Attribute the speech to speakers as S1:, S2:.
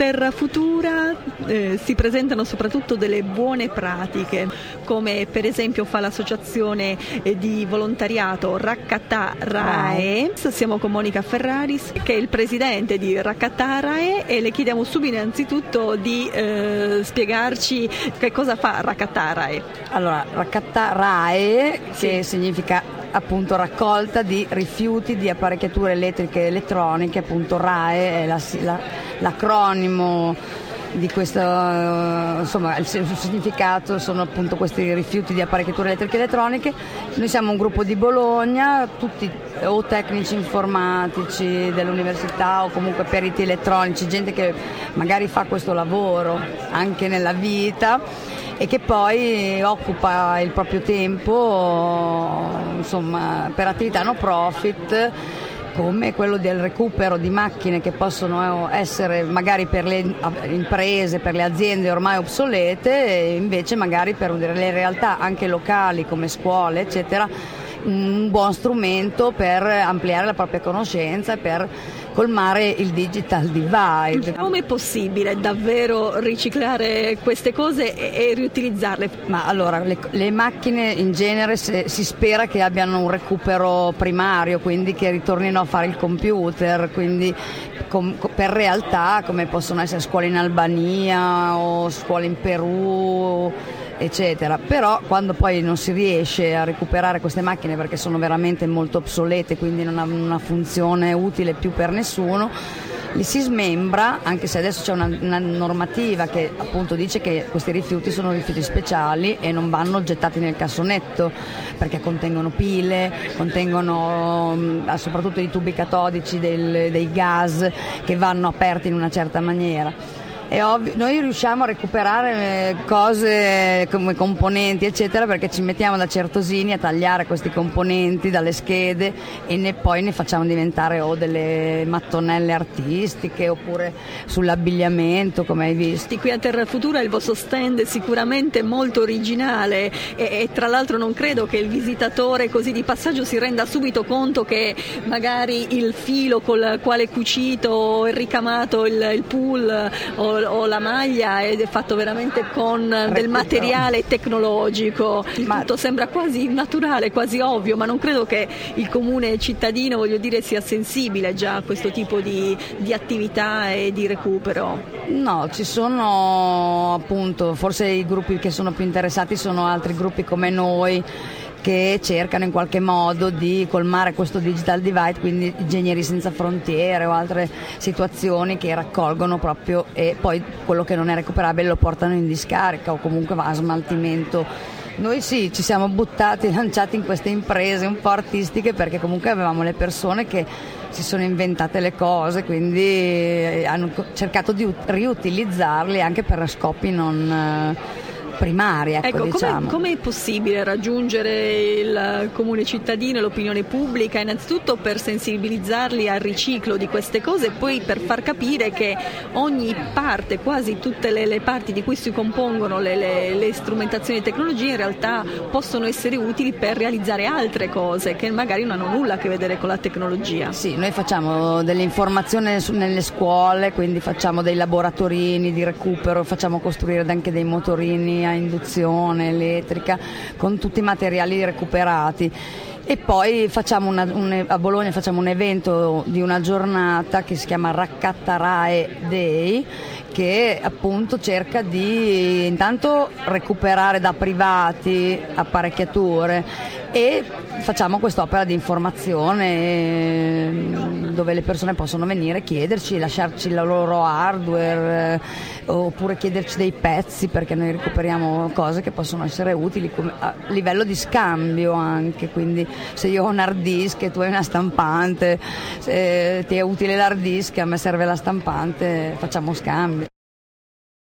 S1: Terra Futura si presentano soprattutto delle buone pratiche, come per esempio fa l'associazione di volontariato Raccattà RAE. Siamo con Monica Ferraris, che è il presidente di Raccattà RAE, e le chiediamo subito innanzitutto di spiegarci che cosa fa Raccattà RAE.
S2: Allora, Raccattà RAE, che significa appunto raccolta di rifiuti di apparecchiature elettriche e elettroniche, appunto RAE è l'acronimo di questo, insomma il significato sono appunto questi rifiuti di apparecchiature elettriche e elettroniche. Noi siamo un gruppo di Bologna, tutti o tecnici informatici dell'università o comunque periti elettronici, gente che magari fa questo lavoro anche nella vita e che poi occupa il proprio tempo, insomma, per attività no profit, come quello del recupero di macchine che possono essere magari per le imprese, per le aziende ormai obsolete, e invece magari per le realtà anche locali come scuole eccetera, un buon strumento per ampliare la propria conoscenza e per colmare il digital divide.
S1: Come è possibile davvero riciclare queste cose e riutilizzarle?
S2: Ma allora, le macchine in genere si spera che abbiano un recupero primario, quindi che ritornino a fare il computer, quindi per realtà come possono essere scuole in Albania o scuole in Perù eccetera. Però quando poi non si riesce a recuperare queste macchine perché sono veramente molto obsolete, quindi non hanno una funzione utile più per nessuno, li si smembra, anche se adesso c'è una normativa che appunto dice che questi rifiuti sono rifiuti speciali e non vanno gettati nel cassonetto perché contengono pile, contengono soprattutto i tubi catodici dei gas che vanno aperti in una certa maniera. È ovvio, noi riusciamo a recuperare cose come componenti eccetera perché ci mettiamo da certosini a tagliare questi componenti dalle schede e poi ne facciamo diventare o delle mattonelle artistiche oppure sull'abbigliamento, come hai visto.
S1: Qui a Terra Futura il vostro stand è sicuramente molto originale e tra l'altro non credo che il visitatore così di passaggio si renda subito conto che magari il filo col quale è cucito e ricamato il pull o la maglia è fatto veramente con del materiale tecnologico. Tutto sembra quasi naturale, quasi ovvio, ma non credo che il comune cittadino, voglio dire, sia sensibile già a questo tipo di attività e di recupero.
S2: No, ci sono appunto, forse i gruppi che sono più interessati sono altri gruppi come noi, che cercano in qualche modo di colmare questo digital divide, quindi Ingegneri Senza Frontiere o altre situazioni che raccolgono proprio e poi quello che non è recuperabile lo portano in discarica o comunque va a smaltimento. Noi sì, ci siamo lanciati in queste imprese un po' artistiche perché comunque avevamo le persone che si sono inventate le cose, quindi hanno cercato di riutilizzarle anche per scopi non primari, ecco, diciamo.
S1: Come è possibile raggiungere il comune cittadino e l'opinione pubblica, innanzitutto per sensibilizzarli al riciclo di queste cose e poi per far capire che ogni parte, quasi tutte le parti di cui si compongono le strumentazioni e tecnologie in realtà possono essere utili per realizzare altre cose che magari non hanno nulla a che vedere con la tecnologia?
S2: Sì, noi facciamo delle informazioni nelle scuole, quindi facciamo dei laboratorini di recupero, facciamo costruire anche dei motorini a induzione elettrica con tutti i materiali recuperati e poi facciamo a Bologna facciamo un evento di una giornata che si chiama Raccattà RAE Day, che appunto cerca di intanto recuperare da privati apparecchiature e facciamo quest'opera di informazione dove le persone possono venire, chiederci, lasciarci il loro hardware oppure chiederci dei pezzi perché noi recuperiamo cose che possono essere utili a livello di scambio anche, quindi se io ho un hard disk e tu hai una stampante, se ti è utile l'hard disk, a me serve la stampante, facciamo scambio.